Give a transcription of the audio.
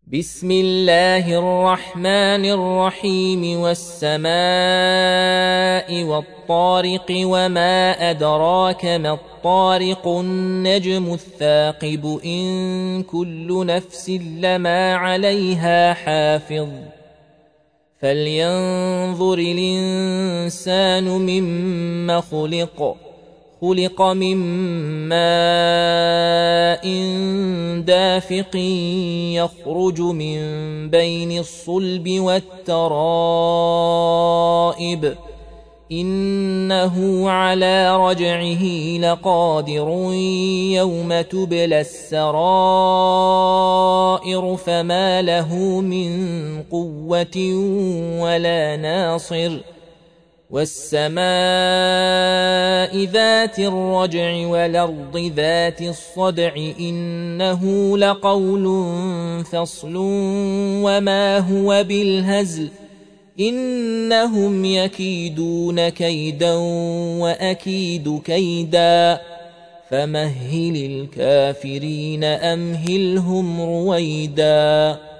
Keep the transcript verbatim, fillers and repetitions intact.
بسم الله الرحمن الرحيم والسماء والطارق وما أدراك ما الطارق النجم الثاقب إن كل نفس لما عليها حافظ فلينظر الإنسان مما خلق خلق من ماء دافق يخرج من بين الصلب والترائب إنه على رجعه لقادر يوم تبلى السرائر فما له من قوة ولا ناصر والسماء ذات الرجع والأرض ذات الصدع إنه لقول فصل وما هو بالهزل إنهم يكيدون كيدا وأكيد كيدا فمهل الكافرين أمهلهم رويدا.